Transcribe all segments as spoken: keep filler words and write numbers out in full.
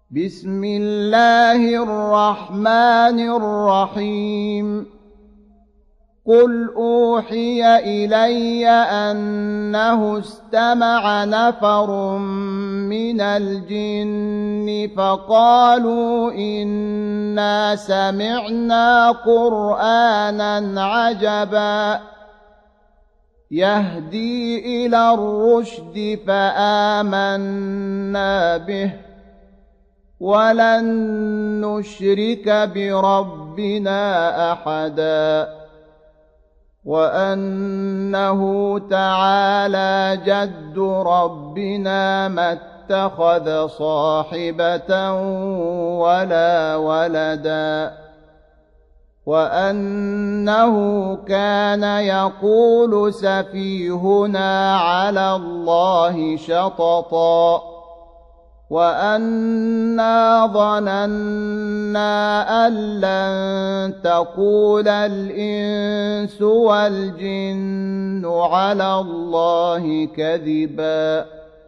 بسم الله الرحمن الرحيم قل أوحي إلي أنه استمع نفر من الجن فقالوا إنا سمعنا قرآنا عجبا يهدي إلى الرشد فآمنا به ولن نشرك بربنا أحدا وأنه تعالى جد ربنا ما اتخذ صاحبة ولا ولدا وأنه كان يقول سفيهنا على الله شططا وأنا ظننا أن لن تقول الإنس والجن على الله كذبا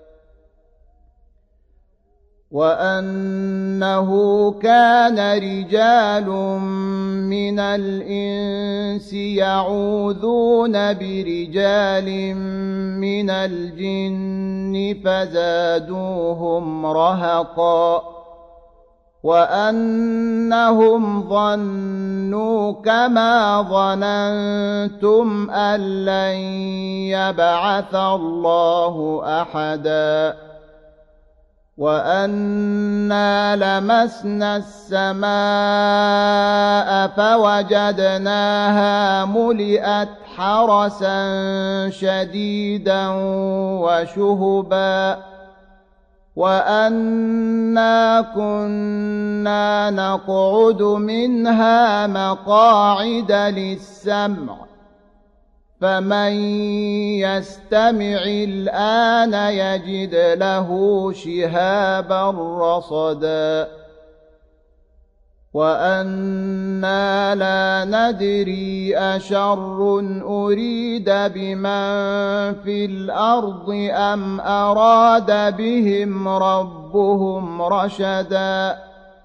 وأنه كان رجال من الإنس يعوذون برجال من الجن فزادوهم رهقا وأنهم ظنوا كما ظننتم أن لن يبعث الله أحدا وأنا لمسنا السماء فوجدناها ملئت حرسا شديدا وشهبا وأنا كنا نقعد منها مقاعد للسمع فمن يستمع الآن يجد له شهابا رصدا وأنا لا ندري أشر أريد بمن في الأرض أم أراد بهم ربهم رشدا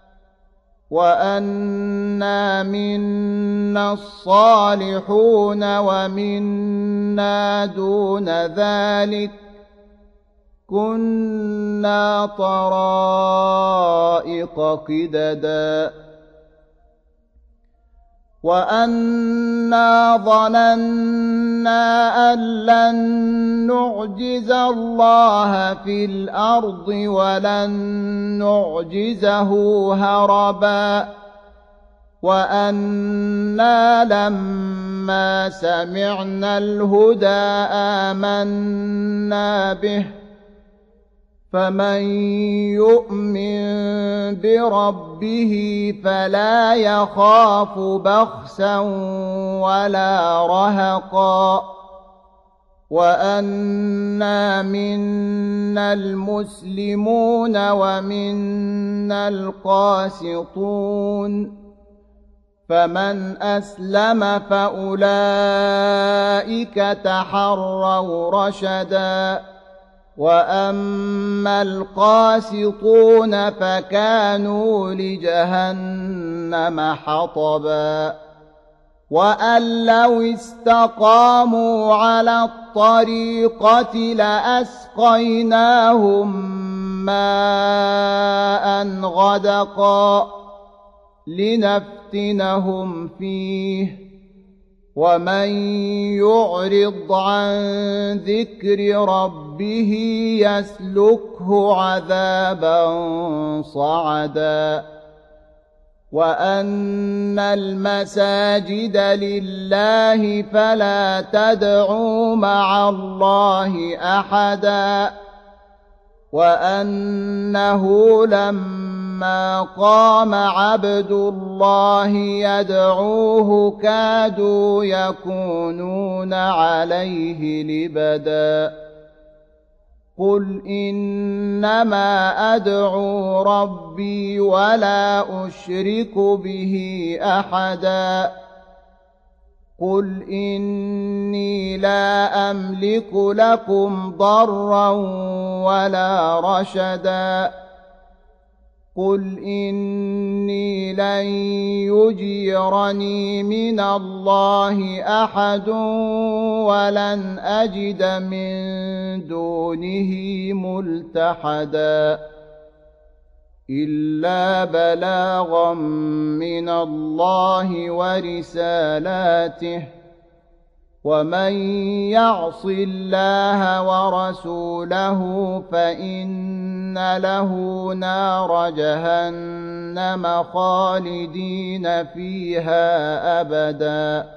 وأنا منا الصالحون ومنا دون ذلك كنا طرائق قددا وأنا ظننا أن لن نعجز الله في الأرض ولن نعجزه هربا وأنا لما سمعنا الهدى آمنا به فمن يؤمن بربه فلا يخاف بخسا ولا رهقا وأنا منا المسلمون ومنا القاسطون فمن أسلم فأولئك تحروا رشدا وأما القاسطون فكانوا لجهنم حطبا وأن لو استقاموا على الطريقة لأسقيناهم ماء غدقا لنفتنهم فيه ومن يعرض عن ذكر ربه يسلكه عذابا صعدا وأن المساجد لله فلا تدعوا مع الله أحدا وأنه لما قام عبد الله يدعوه كادوا يكونون عليه لبدا قل إنما أدعو ربي ولا أشرك به أحدا قل إني لا أملك لكم ضرا ولا رشدا قل إني لن يجيرني من الله أحد ولن أجد من دونه ملتحدا إلا بلاغا من الله ورسالاته ومن يعص الله ورسوله فإن له نار جهنم خالدين فيها أبدا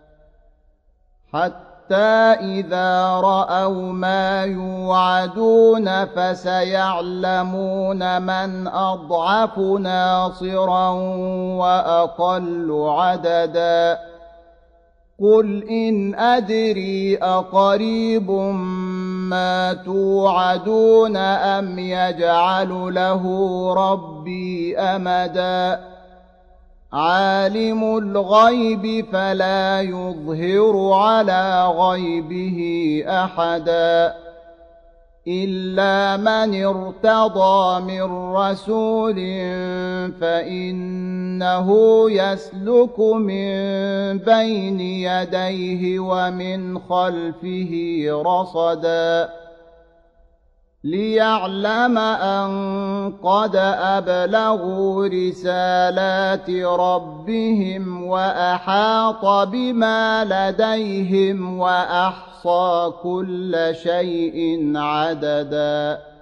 حتى إذا رأوا ما يوعدون فسيعلمون من أضعف ناصرا وأقل عددا قل إن أدري أقريب ما توعدون أم يجعل له ربي أمدا عالم الغيب فلا يظهر على غيبه أحدا إلا من ارتضى من رسول فإنه يسلك من بين يديه ومن خلفه رصدا ليعلم أن قد أبلغوا رسالات ربهم وأحاط بما لديهم وأحصى كل شيء عددا